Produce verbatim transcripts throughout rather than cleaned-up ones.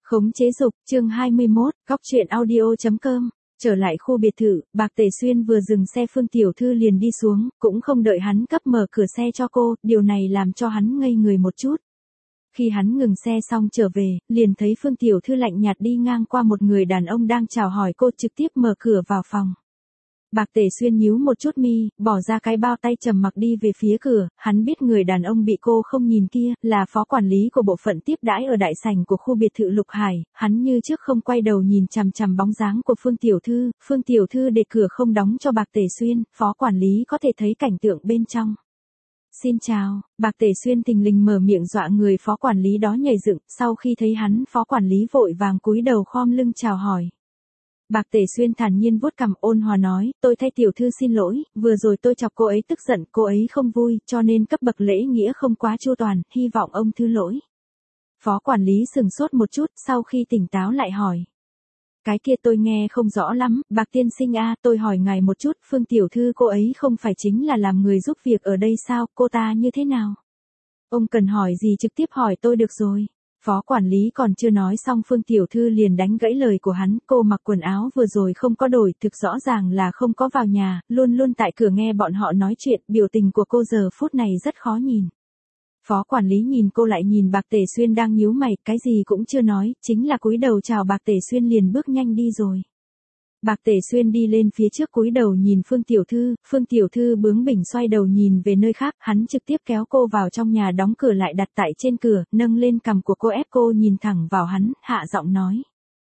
Khống chế dục, chương hai mươi mốt, góc truyện audio chấm com. Trở lại khu biệt thự, Bạc Tề Xuyên vừa dừng xe Phương Tiểu Thư liền đi xuống, cũng không đợi hắn cấp mở cửa xe cho cô, điều này làm cho hắn ngây người một chút. Khi hắn ngừng xe xong trở về, liền thấy Phương Tiểu Thư lạnh nhạt đi ngang qua một người đàn ông đang chào hỏi cô, trực tiếp mở cửa vào phòng. Bạc Tề Xuyên nhíu một chút mi, bỏ ra cái bao tay trầm mặc đi về phía cửa, hắn biết người đàn ông bị cô không nhìn kia, là phó quản lý của bộ phận tiếp đãi ở đại sảnh của khu biệt thự Lục Hải, hắn như trước không quay đầu nhìn chằm chằm bóng dáng của Phương Tiểu Thư, Phương Tiểu Thư để cửa không đóng cho Bạc Tề Xuyên, phó quản lý có thể thấy cảnh tượng bên trong. Xin chào, Bạc Tề Xuyên thình lình mở miệng dọa người phó quản lý đó nhảy dựng, sau khi thấy hắn, phó quản lý vội vàng cúi đầu khom lưng chào hỏi. Bạc Tề Xuyên thản nhiên vuốt cằm ôn hòa nói, tôi thay tiểu thư xin lỗi, vừa rồi tôi chọc cô ấy tức giận, cô ấy không vui, cho nên cấp bậc lễ nghĩa không quá chu toàn, hy vọng ông thứ lỗi. Phó quản lý sừng sốt một chút, sau khi tỉnh táo lại hỏi. Cái kia tôi nghe không rõ lắm, Bạc tiên sinh a, tôi hỏi ngài một chút, Phương tiểu thư cô ấy không phải chính là làm người giúp việc ở đây sao, cô ta như thế nào? Ông cần hỏi gì trực tiếp hỏi tôi được rồi. Phó quản lý còn chưa nói xong Phương Tiểu Thư liền đánh gãy lời của hắn, cô mặc quần áo vừa rồi không có đổi, thực rõ ràng là không có vào nhà, luôn luôn tại cửa nghe bọn họ nói chuyện, biểu tình của cô giờ phút này rất khó nhìn. Phó quản lý nhìn cô lại nhìn Bạc Tề Xuyên đang nhíu mày, cái gì cũng chưa nói, chính là cúi đầu chào Bạc Tề Xuyên liền bước nhanh đi rồi. Bạc Tề Xuyên đi lên phía trước cúi đầu nhìn Phương Tiểu Thư, Phương Tiểu Thư bướng bỉnh xoay đầu nhìn về nơi khác, hắn trực tiếp kéo cô vào trong nhà đóng cửa lại đặt tại trên cửa, nâng lên cằm của cô ép cô nhìn thẳng vào hắn, hạ giọng nói.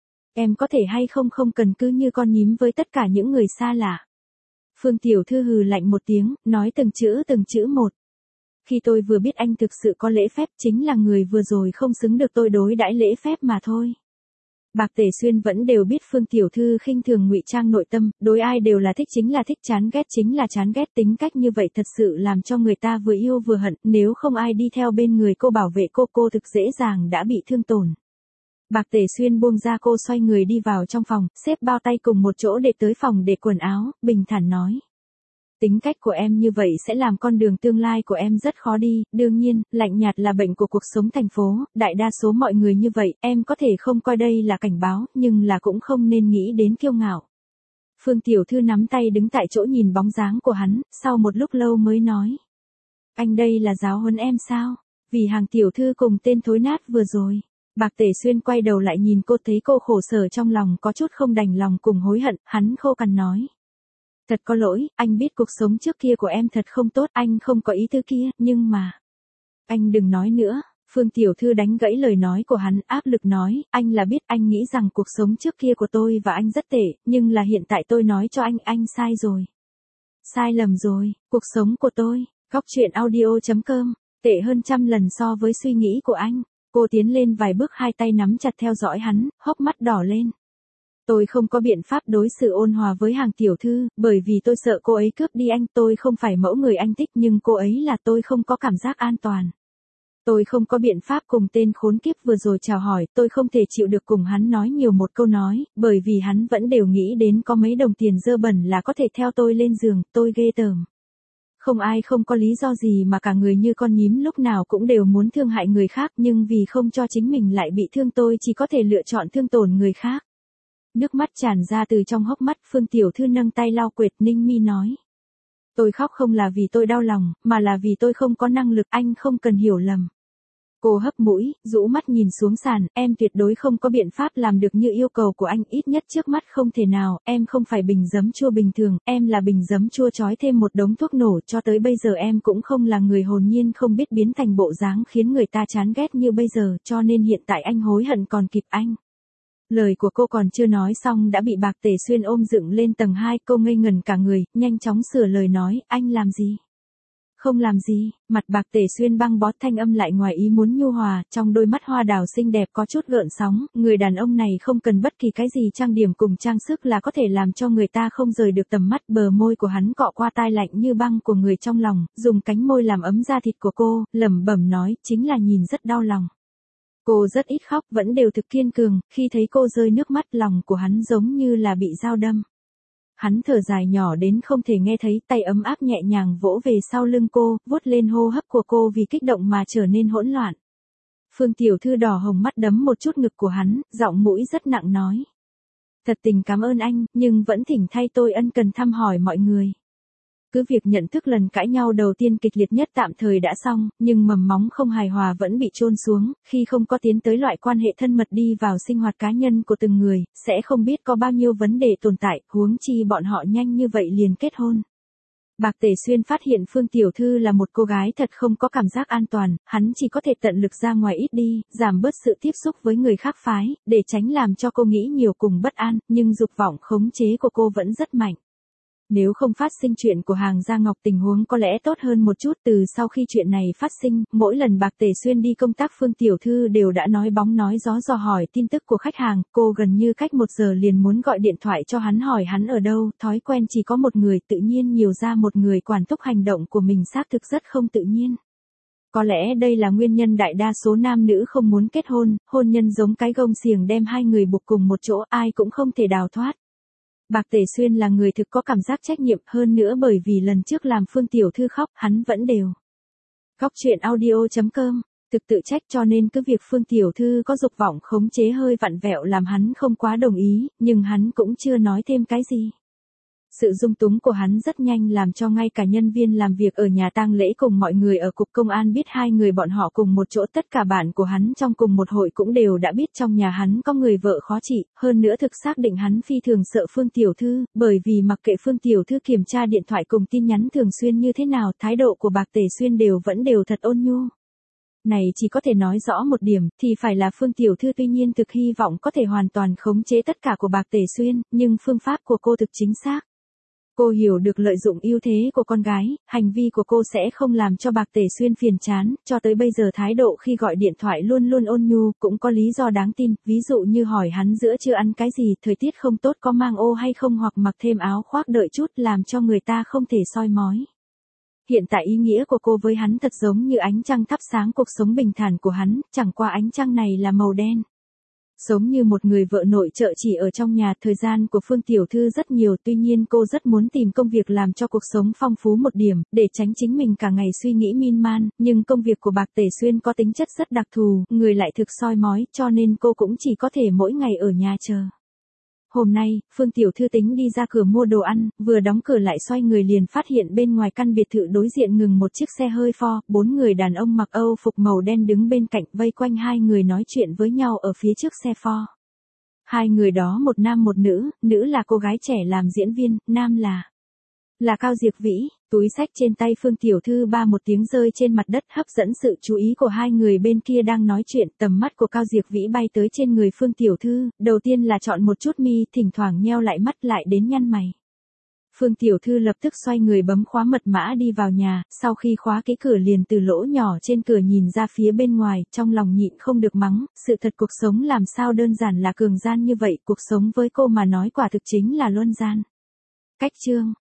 Em có thể hay không không cần cứ như con nhím với tất cả những người xa lạ. Phương Tiểu Thư hừ lạnh một tiếng, nói từng chữ từng chữ một. Khi tôi vừa biết anh thực sự có lễ phép chính là người vừa rồi không xứng được tôi đối đãi lễ phép mà thôi. Bạc Tề Xuyên vẫn đều biết Phương Tiểu Thư khinh thường ngụy trang nội tâm, đối ai đều là thích chính là thích, chán ghét chính là chán ghét, tính cách như vậy thật sự làm cho người ta vừa yêu vừa hận, nếu không ai đi theo bên người cô bảo vệ cô, cô thực dễ dàng đã bị thương tổn. Bạc Tề Xuyên buông ra cô xoay người đi vào trong phòng, xếp bao tay cùng một chỗ để tới phòng để quần áo, bình thản nói. Tính cách của em như vậy sẽ làm con đường tương lai của em rất khó đi, đương nhiên, lạnh nhạt là bệnh của cuộc sống thành phố, đại đa số mọi người như vậy, em có thể không coi đây là cảnh báo, nhưng là cũng không nên nghĩ đến kiêu ngạo. Phương Tiểu Thư nắm tay đứng tại chỗ nhìn bóng dáng của hắn, sau một lúc lâu mới nói. Anh đây là giáo huấn em sao? Vì hàng Tiểu Thư cùng tên thối nát vừa rồi. Bạc Tề Xuyên quay đầu lại nhìn cô, thấy cô khổ sở trong lòng có chút không đành lòng cùng hối hận, hắn khô cằn nói. Thật có lỗi, anh biết cuộc sống trước kia của em thật không tốt, anh không có ý tư kia, nhưng mà... Anh đừng nói nữa, Phương Tiểu Thư đánh gãy lời nói của hắn, áp lực nói, anh là biết, anh nghĩ rằng cuộc sống trước kia của tôi và anh rất tệ, nhưng là hiện tại tôi nói cho anh, anh sai rồi. Sai lầm rồi, cuộc sống của tôi, góc truyện audio chấm com, tệ hơn trăm lần so với suy nghĩ của anh. Cô tiến lên vài bước, hai tay nắm chặt theo dõi hắn, hốc mắt đỏ lên. Tôi không có biện pháp đối xử ôn hòa với hàng Tiểu Thư, bởi vì tôi sợ cô ấy cướp đi anh, tôi không phải mẫu người anh thích nhưng cô ấy là tôi không có cảm giác an toàn. Tôi không có biện pháp cùng tên khốn kiếp vừa rồi chào hỏi, tôi không thể chịu được cùng hắn nói nhiều một câu nói, bởi vì hắn vẫn đều nghĩ đến có mấy đồng tiền dơ bẩn là có thể theo tôi lên giường, tôi ghê tởm. Không ai không có lý do gì mà cả người như con nhím lúc nào cũng đều muốn thương hại người khác, nhưng vì không cho chính mình lại bị thương tôi chỉ có thể lựa chọn thương tổn người khác. Nước mắt tràn ra từ trong hốc mắt, Phương Tiểu Thư nâng tay lau quệt, ninh mi nói. Tôi khóc không là vì tôi đau lòng, mà là vì tôi không có năng lực, anh không cần hiểu lầm. Cô hấp mũi, rũ mắt nhìn xuống sàn, em tuyệt đối không có biện pháp làm được như yêu cầu của anh, ít nhất trước mắt không thể nào, em không phải bình giấm chua bình thường, em là bình giấm chua chói thêm một đống thuốc nổ, cho tới bây giờ em cũng không là người hồn nhiên không biết biến thành bộ dáng khiến người ta chán ghét như bây giờ, cho nên hiện tại anh hối hận còn kịp anh. Lời của cô còn chưa nói xong đã bị Bạc Tề Xuyên ôm dựng lên tầng hai, cô ngây ngần cả người, nhanh chóng sửa lời nói, anh làm gì? Không làm gì, mặt Bạc Tề Xuyên băng bó, thanh âm lại ngoài ý muốn nhu hòa, trong đôi mắt hoa đào xinh đẹp có chút gợn sóng, người đàn ông này không cần bất kỳ cái gì trang điểm cùng trang sức là có thể làm cho người ta không rời được tầm mắt, bờ môi của hắn cọ qua tai lạnh như băng của người trong lòng, dùng cánh môi làm ấm da thịt của cô, lẩm bẩm nói, chính là nhìn rất đau lòng. Cô rất ít khóc, vẫn đều thực kiên cường, khi thấy cô rơi nước mắt lòng của hắn giống như là bị dao đâm. Hắn thở dài nhỏ đến không thể nghe thấy, tay ấm áp nhẹ nhàng vỗ về sau lưng cô, vuốt lên hô hấp của cô vì kích động mà trở nên hỗn loạn. Phương tiểu thư đỏ hồng mắt đấm một chút ngực của hắn, giọng mũi rất nặng nói. Thật tình cảm ơn anh, nhưng vẫn thỉnh thay tôi ân cần thăm hỏi mọi người. Cứ việc nhận thức lần cãi nhau đầu tiên kịch liệt nhất tạm thời đã xong, nhưng mầm móng không hài hòa vẫn bị chôn xuống, khi không có tiến tới loại quan hệ thân mật đi vào sinh hoạt cá nhân của từng người, sẽ không biết có bao nhiêu vấn đề tồn tại, huống chi bọn họ nhanh như vậy liền kết hôn. Bạc Tề Xuyên phát hiện Phương tiểu thư là một cô gái thật không có cảm giác an toàn, hắn chỉ có thể tận lực ra ngoài ít đi, giảm bớt sự tiếp xúc với người khác phái, để tránh làm cho cô nghĩ nhiều cùng bất an, nhưng dục vọng khống chế của cô vẫn rất mạnh. Nếu không phát sinh chuyện của hàng Gia Ngọc tình huống có lẽ tốt hơn một chút. Từ sau khi chuyện này phát sinh, mỗi lần Bạc Tề Xuyên đi công tác Phương tiểu thư đều đã nói bóng nói gió dò hỏi tin tức của khách hàng, cô gần như cách một giờ liền muốn gọi điện thoại cho hắn hỏi hắn ở đâu, thói quen chỉ có một người tự nhiên nhiều ra một người quản thúc hành động của mình xác thực rất không tự nhiên. Có lẽ đây là nguyên nhân đại đa số nam nữ không muốn kết hôn, hôn nhân giống cái gông xiềng đem hai người buộc cùng một chỗ, ai cũng không thể đào thoát. Bạc Tề Xuyên là người thực có cảm giác trách nhiệm, hơn nữa bởi vì lần trước làm Phương tiểu thư khóc, hắn vẫn đều. Góc truyện audio chấm com, thực tự trách cho nên cứ việc Phương tiểu thư có dục vọng khống chế hơi vặn vẹo làm hắn không quá đồng ý, nhưng hắn cũng chưa nói thêm cái gì. Sự dung túng của hắn rất nhanh làm cho ngay cả nhân viên làm việc ở nhà tang lễ cùng mọi người ở cục công an biết hai người bọn họ cùng một chỗ, tất cả bạn của hắn trong cùng một hội cũng đều đã biết trong nhà hắn có người vợ khó trị, hơn nữa thực xác định hắn phi thường sợ Phương tiểu thư, bởi vì mặc kệ Phương tiểu thư kiểm tra điện thoại cùng tin nhắn thường xuyên như thế nào, thái độ của Bạc Tề Xuyên đều vẫn đều thật ôn nhu. Này chỉ có thể nói rõ một điểm, thì phải là Phương tiểu thư tuy nhiên thực hy vọng có thể hoàn toàn khống chế tất cả của Bạc Tề Xuyên, nhưng phương pháp của cô thực chính xác. Cô hiểu được lợi dụng ưu thế của con gái, hành vi của cô sẽ không làm cho Bạc Tề Xuyên phiền chán, cho tới bây giờ thái độ khi gọi điện thoại luôn luôn ôn nhu, cũng có lý do đáng tin, ví dụ như hỏi hắn giữa trưa ăn cái gì, thời tiết không tốt có mang ô hay không, hoặc mặc thêm áo khoác đợi chút, làm cho người ta không thể soi mói. Hiện tại ý nghĩa của cô với hắn thật giống như ánh trăng thắp sáng cuộc sống bình thản của hắn, chẳng qua ánh trăng này là màu đen. Giống như một người vợ nội trợ chỉ ở trong nhà, thời gian của Phương tiểu thư rất nhiều, tuy nhiên cô rất muốn tìm công việc làm cho cuộc sống phong phú một điểm, để tránh chính mình cả ngày suy nghĩ miên man, nhưng công việc của Bạc Tề Xuyên có tính chất rất đặc thù, người lại thực soi mói, cho nên cô cũng chỉ có thể mỗi ngày ở nhà chờ. Hôm nay, Phương tiểu thư tính đi ra cửa mua đồ ăn, vừa đóng cửa lại xoay người liền phát hiện bên ngoài căn biệt thự đối diện ngừng một chiếc xe hơi Ford, bốn người đàn ông mặc Âu phục màu đen đứng bên cạnh vây quanh hai người nói chuyện với nhau ở phía trước xe Ford. Hai người đó một nam một nữ, nữ là cô gái trẻ làm diễn viên, nam là là Cao Diệp Vĩ. Túi xách trên tay Phương tiểu thư ba một tiếng rơi trên mặt đất, hấp dẫn sự chú ý của hai người bên kia đang nói chuyện, tầm mắt của Cao Diệp Vĩ bay tới trên người Phương tiểu thư, đầu tiên là chọn một chút mi, thỉnh thoảng nheo lại mắt lại đến nhăn mày. Phương tiểu thư lập tức xoay người bấm khóa mật mã đi vào nhà, sau khi khóa cái cửa liền từ lỗ nhỏ trên cửa nhìn ra phía bên ngoài, trong lòng nhịn không được mắng, sự thật cuộc sống làm sao đơn giản là cường gian như vậy, cuộc sống với cô mà nói quả thực chính là luân gian. Cách chương